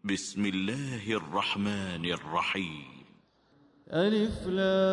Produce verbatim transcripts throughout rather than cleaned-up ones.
بسم الله الرحمن الرحيم. ألف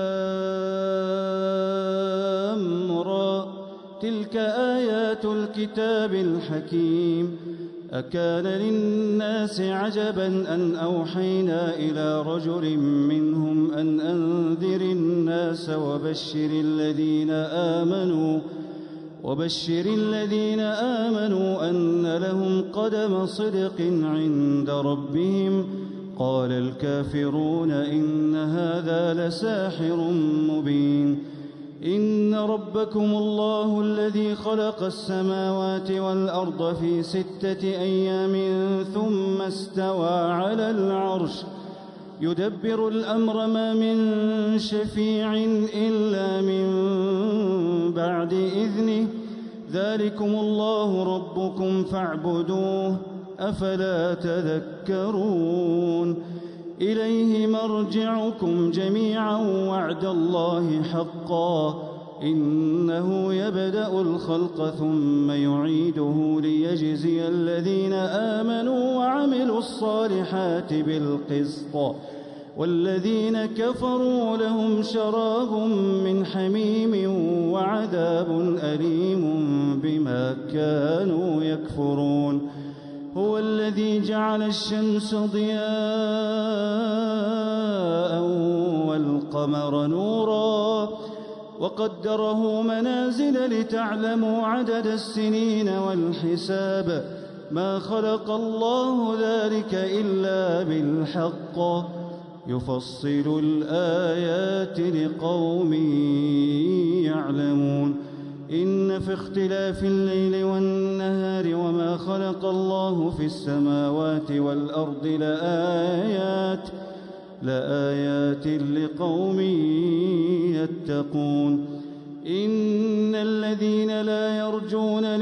لام را، تلك آيات الكتاب الحكيم. أكان للناس عجبا أن أوحينا إلى رجل منهم أن أنذر الناس وبشر الذين آمنوا وبشر الذين آمنوا أن لهم قدم صدق عند ربهم. قال الكافرون إن هذا لساحر مبين. إن ربكم الله الذي خلق السماوات والأرض في ستة أيام ثم استوى على العرش يدبر الأمر ما من شفيع إلا من بعد إذنه. ذلكم الله ربكم فاعبدوه أفلا تذكرون. إليه مرجعكم جميعا وعد الله حقا إنه يبدأ الخلق ثم يعيده ليجزي الذين آمنوا وعملوا الصالحات بالقسط والذين كفروا لهم شراب من حميم وعذاب أليم بما كانوا يكفرون. هو الذي جعل الشمس ضياء والقمر نورا وقدره منازل لتعلموا عدد السنين والحساب. ما خلق الله ذلك إلا بالحق يفصل الآيات لقوم يعلمون. إن في اختلاف الليل والنهار وما خلق الله في السماوات والأرض لآيات لآيات لقوم يتقون. إن الذين لا يرجون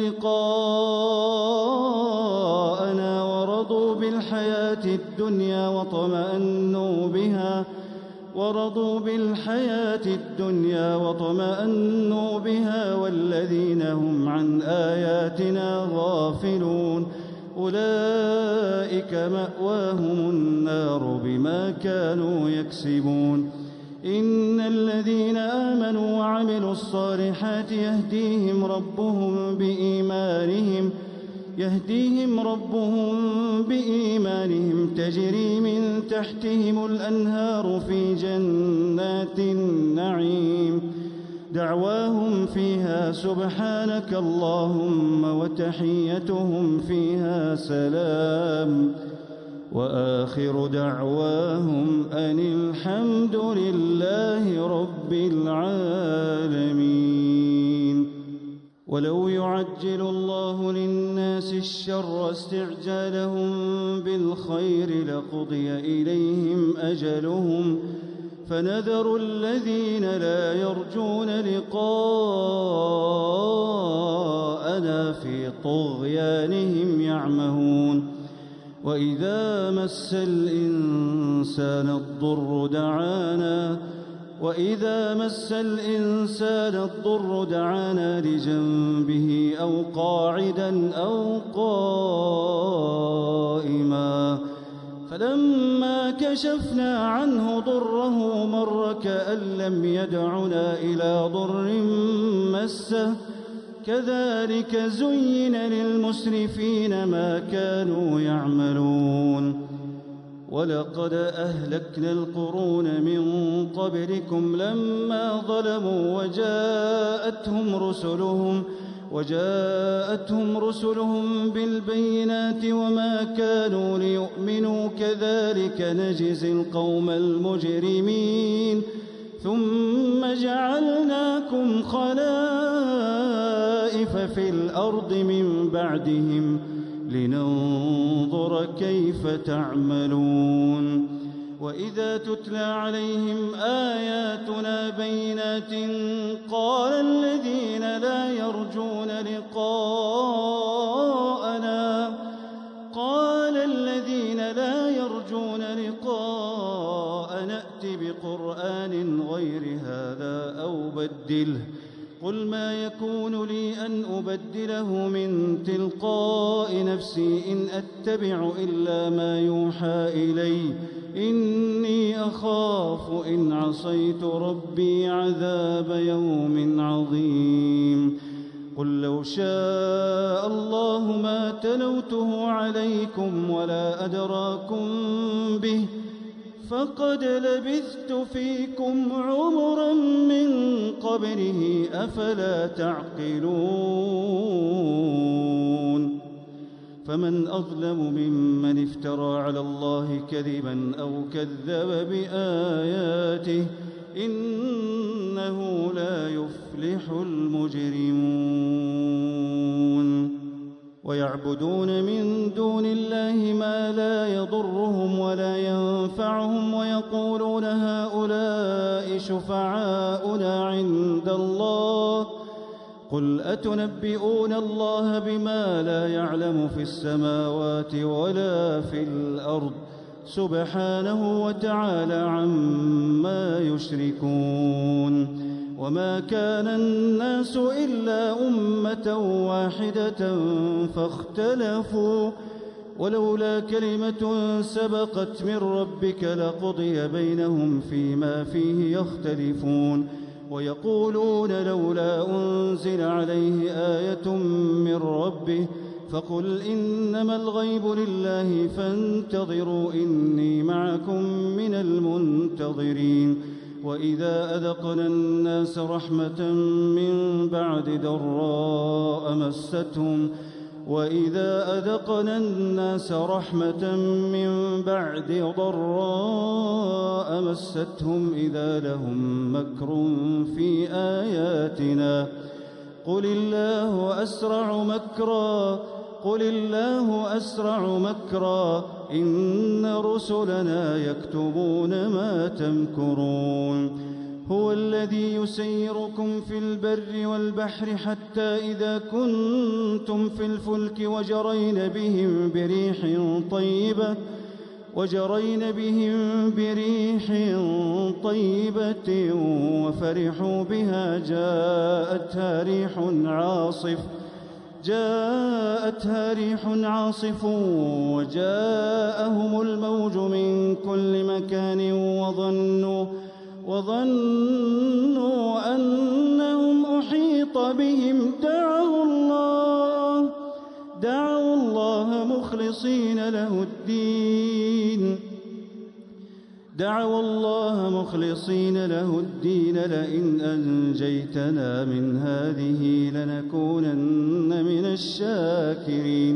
لقاءنا ورضوا بالحياة الدنيا وطمأنوا بها ورضوا بالحياة الدنيا وطمأنوا بها والذين هم عن آياتنا غافلون أولئك مأواهم النار بما كانوا يكسبون. إن الذين آمنوا وعملوا الصالحات يهديهم ربهم بإيمانهم يهديهم ربهم بإيمانهم تجري من تحتهم الأنهار في جنات النعيم. دعواهم فيها سبحانك اللهم وتحيتهم فيها سلام وآخر دعواهم أن الحمد لله رب العالمين. ولو يعجل الله للناس الشر استعجالهم بالخير لقضي إليهم أجلهم فنذر الذين لا يرجون لقاءنا في طغيانهم يعمهون. وإذا مس الإنسان الضر دعانا وإذا مس الإنسان الضر دعانا لجنبه أو قاعدا أو قائما فلما كشفنا عنه ضره مر كأن لم يدعنا إلى ضر مسه كذلك زين للمسرفين ما كانوا يعملون. ولقد أهلكنا القرون من قبلكم لما ظلموا وجاءتهم رسلهم وجاءتهم رسلهم بالبينات وما كانوا ليؤمنوا كذلك نجزي القوم المجرمين. ثم جعلناكم خلائف في الأرض من بعدهم لننظر كيف تعملون. وإذا تتلى عليهم آياتنا بينات قال الذين لا يرجون لقاءنا قال الذين لا يرجون لقاءنا ائت بقرآن غير هذا أو بدله قل ما يكون لي أن أبدله من تلقاء نفسي إن أتبع إلا ما يوحى إلي إني أخاف إن عصيت ربي عذاب يوم عظيم قل لو شاء الله ما تلوته عليكم ولا أدراكم به فقد لبثت فيكم عمرا من قبله أفلا تعقلون فمن أظلم ممن افترى على الله كذبا أو كذب بآياته إنه لا يفلح المجرمون ويعبدون من دون الله ما لا يضرهم ولا ينفعهم ويقولون هؤلاء شفعاؤنا عند الله قل أتنبئون الله بما لا يعلم في السماوات ولا في الأرض سبحانه وتعالى عما يشركون وما كان الناس إلا أمة واحدة فاختلفوا ولولا كلمة سبقت من ربك لقضي بينهم فيما فيه يختلفون ويقولون لولا أنزل عليه آية من ربه فقل إنما الغيب لله فانتظروا إني معكم من المنتظرين وإذا أذقنا الناس رحمة من بعد ضراء مستهم وإذا أذقنا الناس رحمة من بعد ضراء مستهم إذا لهم مكر في آياتنا قل الله أسرع مكرا قل الله أسرع مكرا إن رسلنا يكتبون ما تمكرون هو الذي يسيركم في البر والبحر حتى إذا كنتم في الفلك وجرين بهم بريح طيبة وجرين بهم بريح طيبة وفرحوا بها جاءتها ريح عاصف جاءتها ريح عاصف وجاءهم الموج من كل مكان وظنوا وظنوا أنهم أحيط بهم دعوا الله دعوا الله مخلصين له الدين دعوا الله مخلصين له الدين لئن أنجيتنا من هذه لنكونن من الشاكرين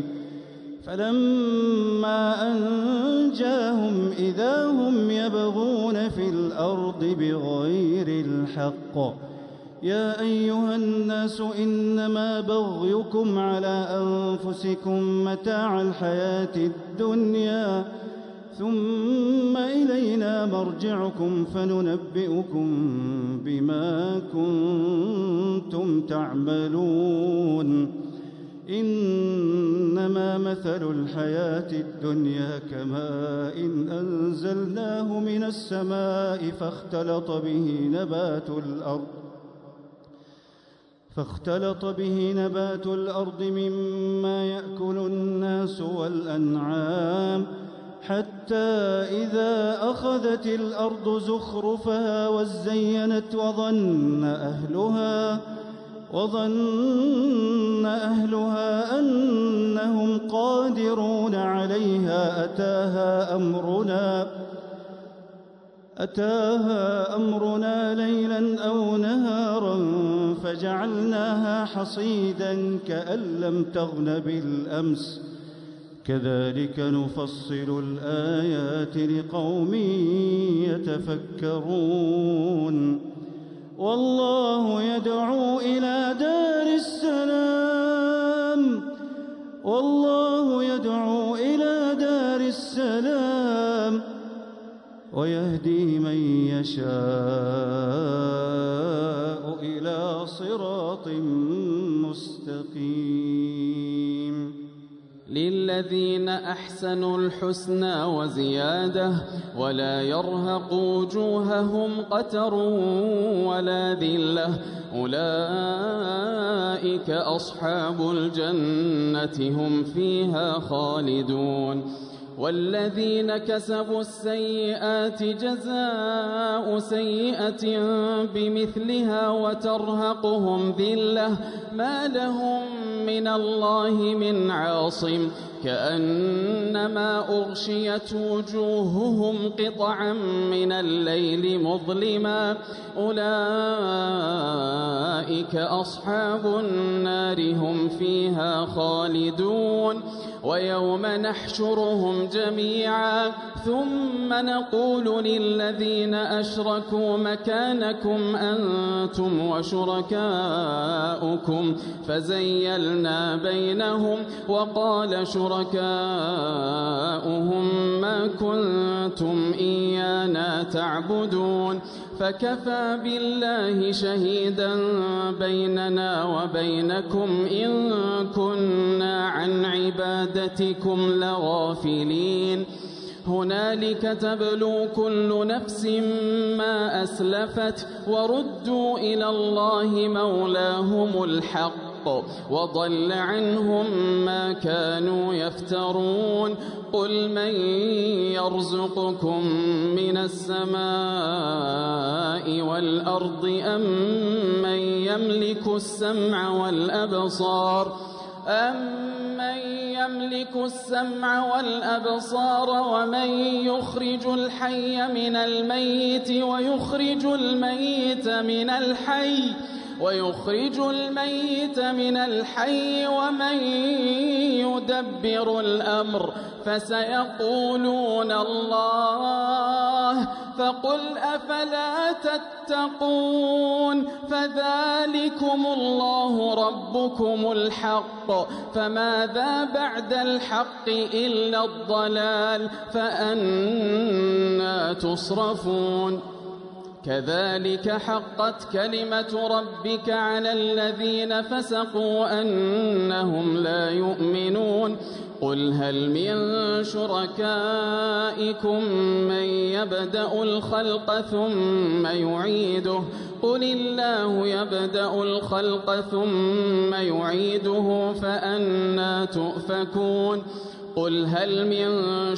فلما أنجاهم إذا هم يبغون في الأرض بغير الحق يا أيها الناس إنما بغيكم على أنفسكم متاع الحياة الدنيا ثم إلينا مرجعكم فننبئكم بما كنتم تعملون إنما مثل الحياة الدنيا كماء إن أنزلناه من السماء فاختلط به نبات الأرض فاختلط به نبات الأرض مما يأكل الناس والأنعام حتى إذا أخذت الأرض زخرفها وزينت وظن أهلها وظن أهلها أنهم قادرون عليها أتاها أمرنا أتاها أمرنا ليلا أو نهارا فجعلناها حصيدا كأن لم تغن بالأمس كذلك نفصل الآيات لقوم يتفكرون والله يدعو إلى دار السلام والله يدعو إلى دار السلام ويهدي من يشاء إلى صراط مستقيم للذين أحسنوا الحسنى وزيادة ولا يرهق وجوههم قتر ولا ذلة أولئك أصحاب الجنة هم فيها خالدون والذين كسبوا السيئات جزاء سيئة بمثلها وترهقهم ذلة ما لهم من الله من عاصم كأنما أغشيت وجوههم قطعا من الليل مظلما أولئك أصحاب النار هم فيها خالدون ويوم نحشرهم جميعا ثم نقول للذين أشركوا مكانكم أنتم وشركاؤكم فزيلنا بينهم وقال شركاؤهم ما كنتم إيانا تعبدون فكفى بالله شهيدا بيننا وبينكم إن كنا عن عبادتكم لغافلين هنالك تبلو كل نفس ما أسلفت وردوا إلى الله مولاهم الحق وضل عنهم ما كانوا يفترون قل من يرزقكم من السماء والأرض أم من يملك السمع والأبصار أمن يملك السمع والأبصار ومن يخرج الحي من الميت ويخرج الميت من الحي ويخرج الميت من الحي ومن يدبر الأمر فسيقولون الله فقل أفلا تتقون فذلكم الله ربكم الحق فماذا بعد الحق إلا الضلال فأنى تصرفون كذلك حقت كلمة ربك على الذين فسقوا أنهم لا يؤمنون قل هل من شركائكم من يبدأ الخلق ثم يعيده قل الله يبدأ الخلق ثم يعيده فأنى تؤفكون قل هل من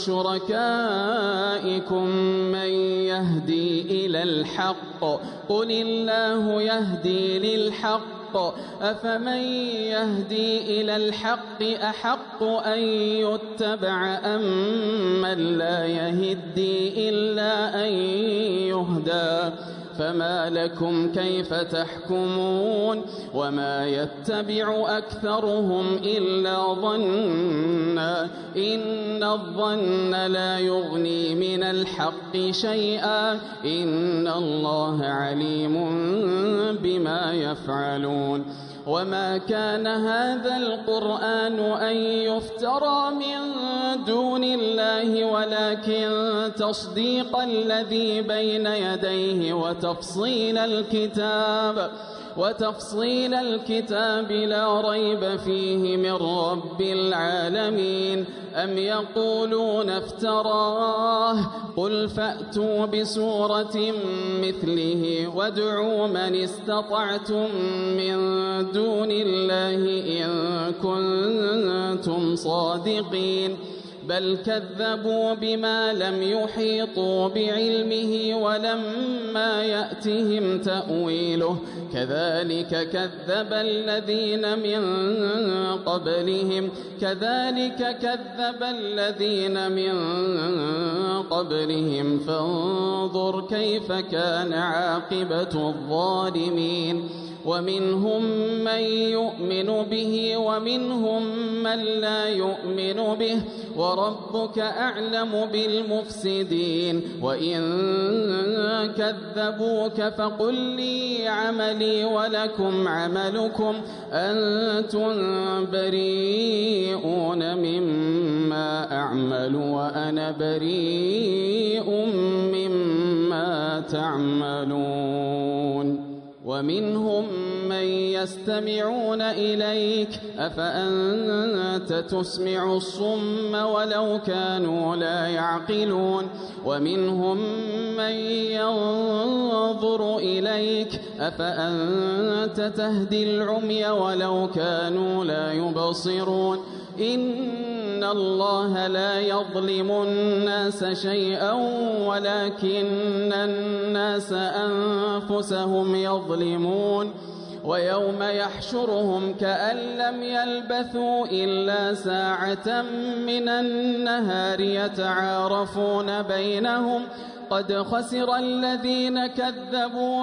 شركائكم من يهدي إلى الحق قل الله يهدي للحق أفمن يهدي إلى الحق أحق أن يتبع أم من لا يهدي إلا أن يهدى فما لكم كيف تحكمون وما يتبع أكثرهم إلا ظنا إن الظن لا يغني من الحق شيئا إن الله عليم بما يفعلون وما كان هذا القرآن أن يفترى من دون الله ولكن تصديق الذي بين يديه وتفصيل الكتاب وتفصيل الكتاب لا ريب فيه من رب العالمين أم يقولون افتراه قل فأتوا بسورة مثله وادعوا من استطعتم من دون الله إن كنتم صادقين بل كذبوا بما لم يحيطوا بعلمه ولما يأتهم تأويله كذلك كذب الذين من قبلهم كذلك كذب الذين من قبلهم فانظر كيف كان عاقبة الظالمين ومنهم من يؤمن به ومنهم من لا يؤمن به وربك أعلم بالمفسدين وإن كذبوك فقل لي عملي ولكم عملكم أنتم بريئون مما أعمل وأنا بريء مما تعملون ومنهم من يستمعون إليك أفأنت تسمع الصم ولو كانوا لا يعقلون ومنهم من ينظر إليك أفأنت تهدي العمي ولو كانوا لا يبصرون إن الله لا يظلم الناس شيئا ولكن الناس أنفسهم يظلمون ويوم يحشرهم كأن لم يلبثوا إلا ساعة من النهار يتعارفون بينهم قد خسر الذين كذبوا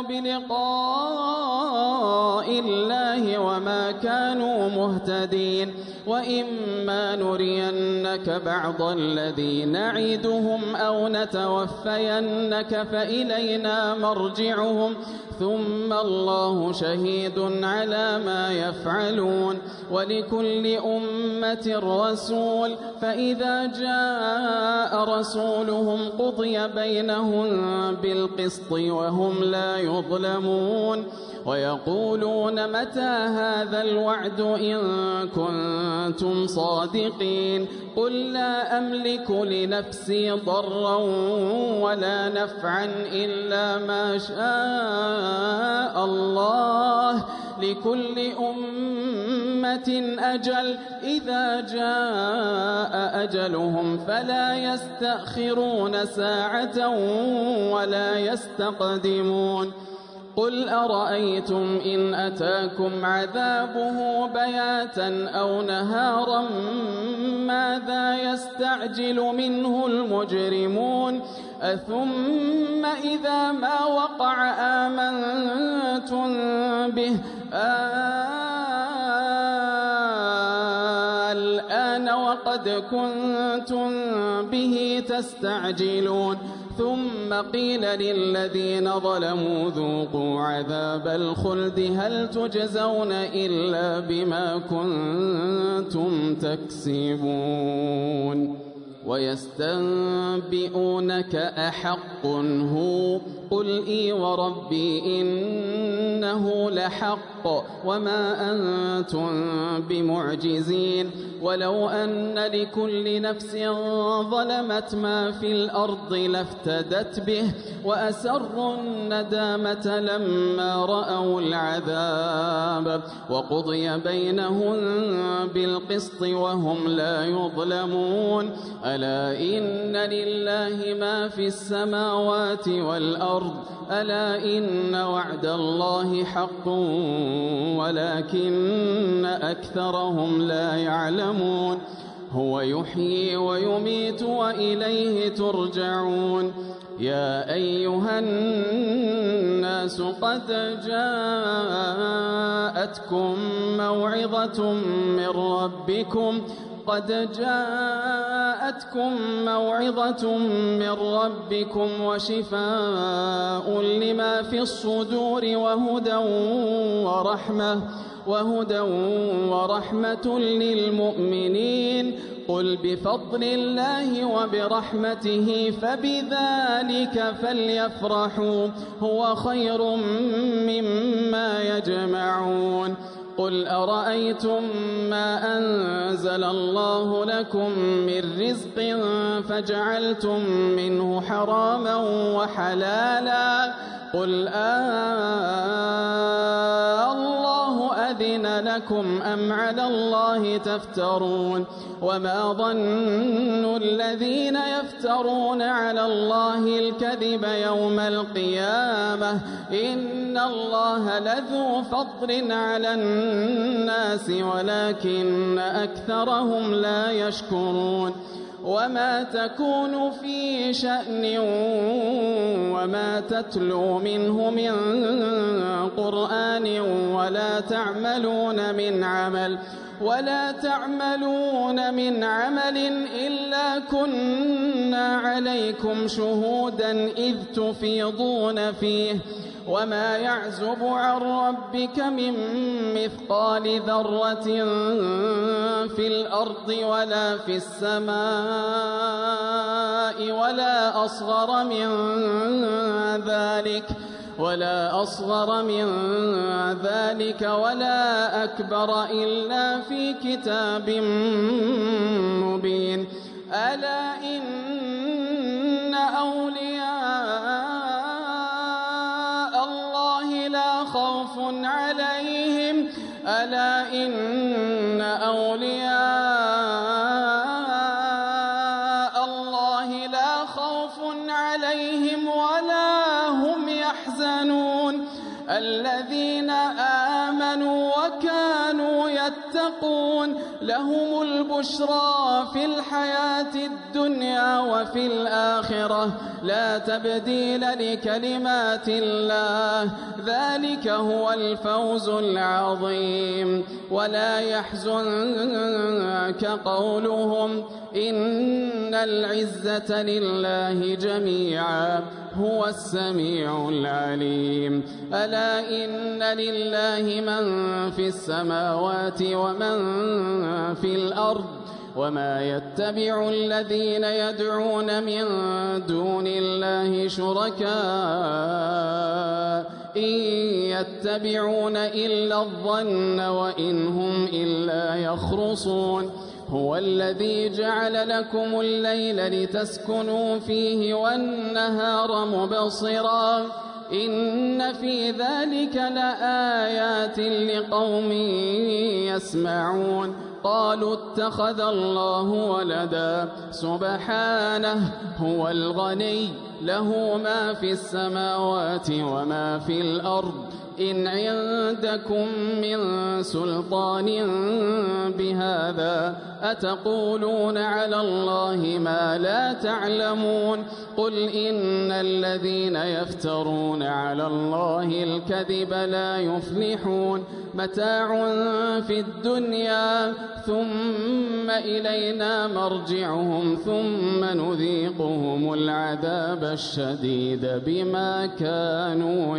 بلقاء الله وما كانوا مهتدين وإما نرينك بعض الذي نعدهم أو نتوفينك فإلينا مرجعهم ثم الله شهيد على ما يفعلون ولكل أمة رسول فإذا جاء رسولهم قضي بينهم بالقسط وهم لا يظلمون ويقولون متى هذا الوعد إن كنتم صادقين قل لا أملك لنفسي ضرا ولا نفعا إلا ما شاء الله لكل أمة أجل إذا جاء أجلهم فلا يستأخرون ساعة ولا يستقدمون قل أرأيتم إن أتاكم عذابه بياتا أو نهارا ماذا يستعجل منه المجرمون أثم إذا ما وقع آمنتم به الآن وقد كنتم به تستعجلون ثم قيل للذين ظلموا ذوقوا عذاب الخلد هل تجزون إلا بما كنتم تكسبون ويستنبئونك أحق هو قل إي وربي إنه لحق وما أنتم بمعجزين ولو أن لكل نفس ظلمت ما في الأرض لافتدت به وأسروا الندامة لما رأوا العذاب وقضي بينهم بالقسط وهم لا يظلمون ألا إن لله ما في السماوات والأرض ألا إن وعد الله حق ولكن أكثرهم لا يعلمون هو يحيي ويميت وإليه ترجعون يا أيها الناس قد جاءتكم موعظة من ربكم قد جاءتكم موعظة من ربكم وشفاء لما في الصدور وهدى ورحمة وهدى ورحمة للمؤمنين قل بفضل الله وبرحمته فبذلك فليفرحوا هو خير مما يجمعون قل أرأيتم ما أنزل الله لكم من رزق فجعلتم منه حراما وحلالا قل آه الله أذن لكم أم على الله تفترون وما ظن الذين يفترون على الله الكذب يوم القيامة إن الله لذو فضل على الناس ولكن أكثرهم لا يشكرون وما تكون في شأن وما تتلو منه من قرآن ولا تعملون من عمل ولا تعملون من عمل إلا كنا عليكم شهودا إذ تفيضون فيه وما يعزب عن ربك من مثقال ذرة في الأرض ولا في السماء ولا أصغر من ذلك ولا أصغر من ذلك ولا أكبر إلا في كتاب مبين. ألا إن أولياء الله لا خوف عليهم ألا إن أولياء الله لا خوف عليهم ولا هم يحزنون الذين آمنوا وكانوا يتقون لهم البشرى في الحياة الدنيا وفي الآخرة لا تبديل لكلمات الله ذلك هو الفوز العظيم. ولا يحزنك قولهم إن العزة لله جميعا هو السميع العليم. ألا إن لله من في السماوات ومن في الأرض وما يتبع الذين يدعون من دون الله شركاء إن يتبعون إلا الظن وإن هم إلا يخرصون. هو الذي جعل لكم الليل لتسكنوا فيه والنهار مبصرا إن في ذلك لآيات لقوم يسمعون. قالوا اتخذ الله ولدا سبحانه هو الغني له ما في السماوات وما في الأرض إن عندكم من سلطان بهذا أتقولون على الله ما لا تعلمون. قل إن الذين يفترون على الله الكذب لا يفلحون متاع في الدنيا ثم إلينا مرجعهم ثم نذيقهم العذاب الشديد بما كانوا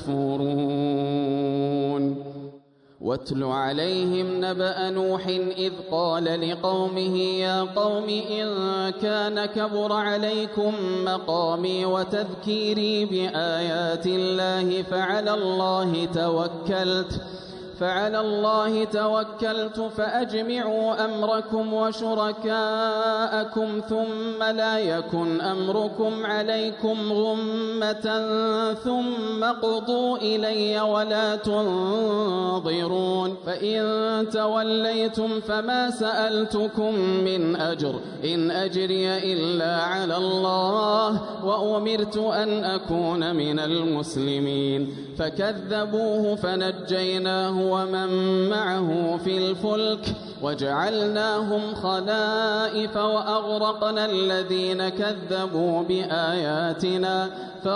يكفرون. واتل عليهم نبأ نوح إذ قال لقومه يا قوم إن كان كبر عليكم مقامي وتذكيري بآيات الله فعلى الله توكلت فعلى الله توكلت فأجمعوا أمركم وشركاءكم ثم لا يكن أمركم عليكم غمة ثم قضوا إلي ولا تنظرون. فإن توليتم فما سألتكم من أجر إن أجري إلا على الله وأمرت أن أكون من المسلمين. فكذبوه فنجيناه ومن معه في الفلك وجعلناهم خلائف وأغرقنا الذين كذبوا بآياتنا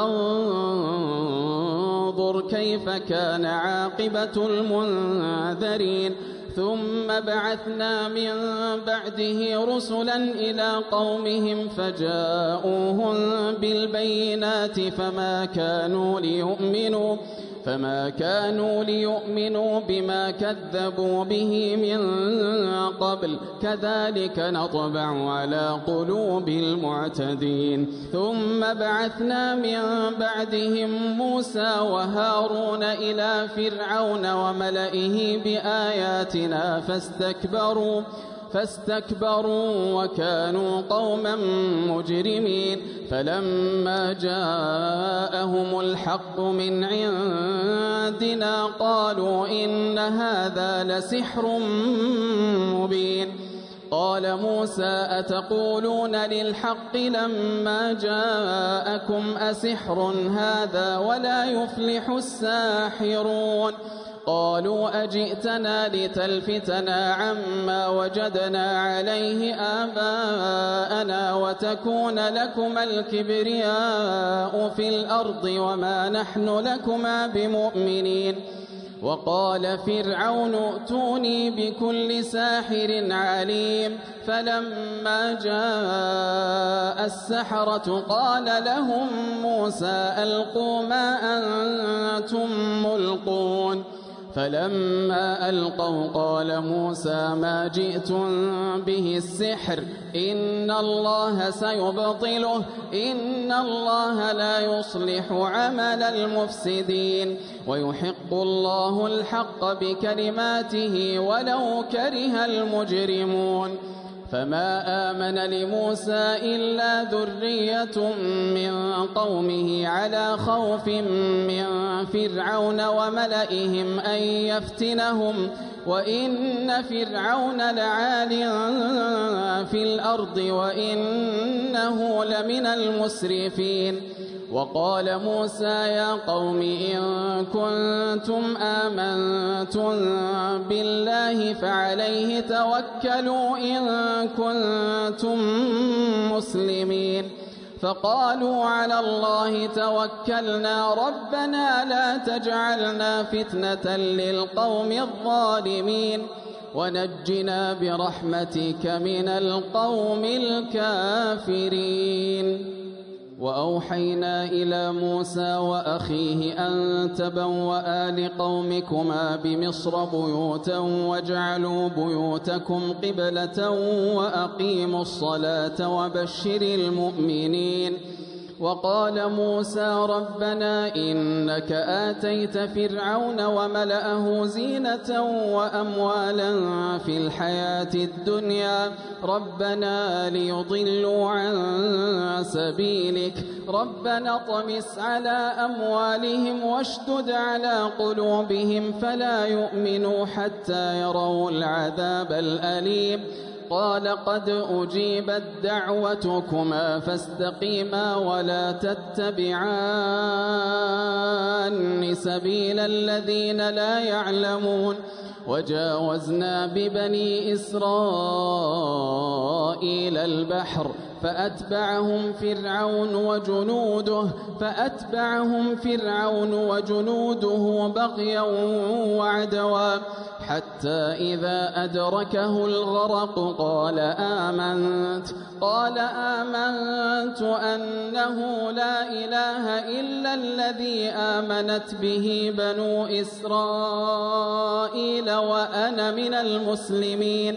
فانظر كيف كان عاقبة المنذرين. ثم بعثنا من بعده رسلا إلى قومهم فجاءوهم بالبينات فما كانوا ليؤمنوا فما كانوا ليؤمنوا بما كذبوا به من قبل كذلك نطبع على قلوب المعتدين. ثم بعثنا من بعدهم موسى وهارون إلى فرعون وملئه بآياتنا فاستكبروا فاستكبروا وكانوا قوما مجرمين. فلما جاءهم الحق من عندنا قالوا إن هذا لسحر مبين. قال موسى أتقولون للحق لما جاءكم أسحر هذا ولا يفلح الساحرون. قالوا أجئتنا لتلفتنا عما وجدنا عليه آباءنا وتكون لكما الكبرياء في الأرض وما نحن لكما بمؤمنين. وقال فرعون ائتوني بكل ساحر عليم. فلما جاء السحرة قال لهم موسى ألقوا ما أنتم ملقون. فلما ألقوا قال موسى ما جئتم به السحر إن الله سيبطله إن الله لا يصلح عمل المفسدين ويحق الله الحق بكلماته ولو كره المجرمون فما آمن لموسى إلا ذرية من قومه على خوف من فرعون وملئهم أن يفتنهم وإن فرعون لعال في الأرض وإنه لمن المسرفين وقال موسى يا قوم إن كنتم آمنتم بالله فعليه توكلوا إن كنتم مسلمين فقالوا على الله توكلنا ربنا لا تجعلنا فتنة للقوم الظالمين ونجنا برحمتك من القوم الكافرين وأوحينا إلى موسى وأخيه أن تبوأ لقومكما بمصر بيوتا واجعلوا بيوتكم قبلة وأقيموا الصلاة وبشر المؤمنين وقال موسى ربنا إنك آتيت فرعون وملأه زينة وأموالا في الحياة الدنيا ربنا ليضلوا عن سبيلك ربنا اطمس على أموالهم واشدد على قلوبهم فلا يؤمنوا حتى يروا العذاب الأليم قال قد أجيبت دعوتكما فاستقيما ولا تتبعان سبيل الذين لا يعلمون وجاوزنا ببني إسرائيل البحر فأتبعهم فرعون وجنوده فأتبعهم فرعون وجنوده بغيا وعدوا حتى إذا أدركه الغرق قال آمنت قال آمنت أنه لا إله إلا الذي آمنت به بنو إسرائيل وأنا من المسلمين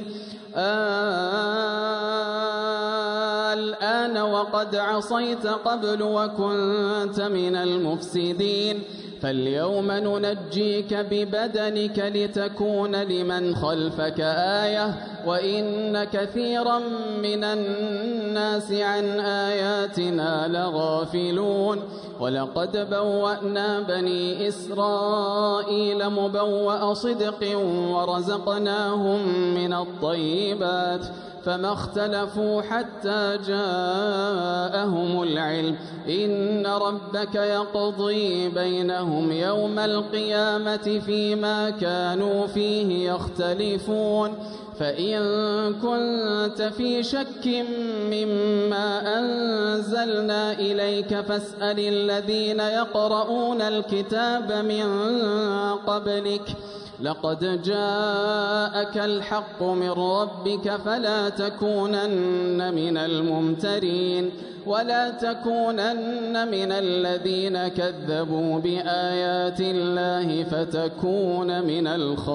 الآن وقد عصيت قبل وكنت من المفسدين فاليوم ننجيك ببدنك لتكون لمن خلفك آية وإن كثيرا من الناس عن آياتنا لغافلون ولقد بوأنا بني إسرائيل مبوأ صدق ورزقناهم من الطيبات فما اختلفوا حتى جاءهم العلم إن ربك يقضي بينهم يوم القيامة فيما كانوا فيه يختلفون فإن كنت في شك مما أنزلنا إليك فاسأل الذين يقرؤون الكتاب من قبلك لقد جاءك الحق من ربك فلا تكونن من الممترين ولا تكونن من الذين كذبوا بآيات الله فتكون من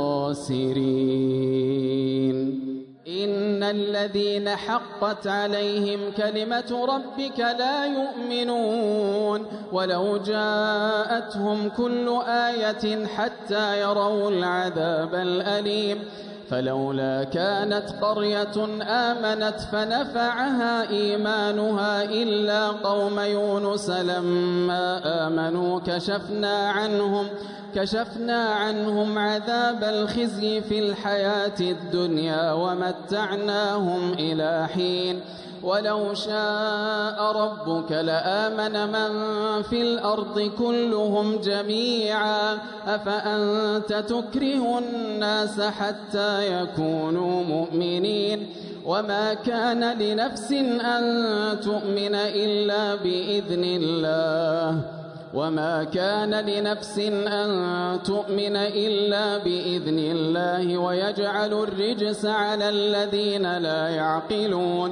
الخاسرين إن الذين حقت عليهم كلمة ربك لا يؤمنون ولو جاءتهم كل آية حتى يروا العذاب الأليم فلولا كانت قرية آمنت فنفعها إيمانها إلا قوم يونس لما آمنوا كشفنا عنهم كشفنا عنهم عذاب الخزي في الحياة الدنيا ومتعناهم إلى حين ولو شاء ربك لآمن من في الأرض كلهم جميعا أفأنت تكره الناس حتى يكونوا مؤمنين وما كان لنفس أن تؤمن إلا بإذن الله وما كان لنفس أن تؤمن إلا بإذن الله ويجعل الرجس على الذين لا يعقلون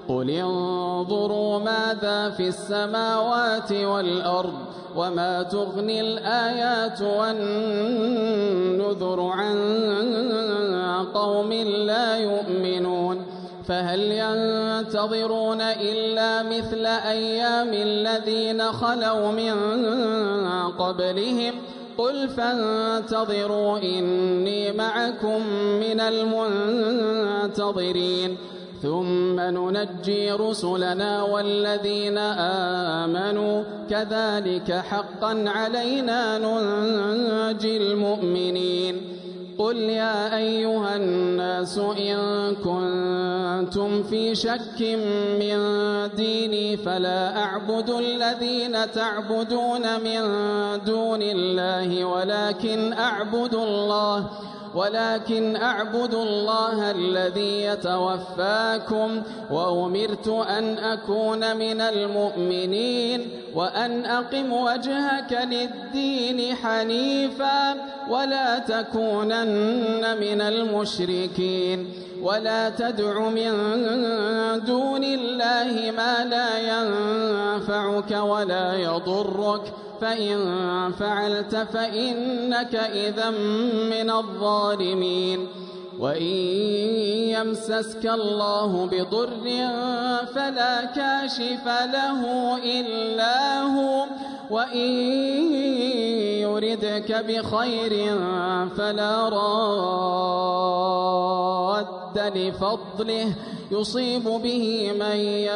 قل انظروا ماذا في السماوات والأرض وما تغني الآيات والنذر عن قوم لا يؤمنون فهل ينتظرون إلا مثل أيام الذين خلوا من قبلهم قل فانتظروا إني معكم من المنتظرين ثم ننجي رسلنا والذين آمنوا كذلك حقا علينا ننجي المؤمنين قل يا أيها الناس إن كنتم في شك من ديني فلا أعبد الذين تعبدون من دون الله ولكن أعبد الله ولكن أعبد الله الذي يتوفاكم وأمرت أن أكون من المؤمنين وأن أقم وجهك للدين حنيفا ولا تكونن من المشركين ولا تدع من دون الله ما لا ينفعك ولا يضرك فإن فعلت فإنك إذا من الظالمين وإن يمسسك الله بضر فلا كاشف له إلا هو وإن يردك بخير فلا راد لفضله يصيب به من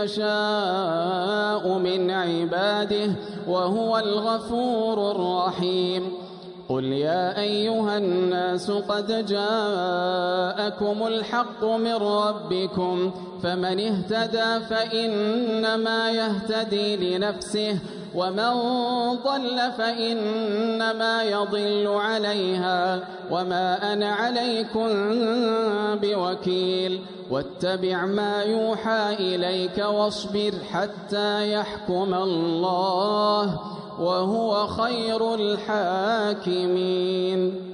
يشاء من عباده وهو الغفور الرحيم قل يا أيها الناس قد جاءكم الحق من ربكم فمن اهتدى فإنما يهتدي لنفسه ومن ضل فإنما يضل عليها وما أنا عليكم بوكيل واتبع ما يوحى إليك واصبر حتى يحكم الله وهو خير الحاكمين.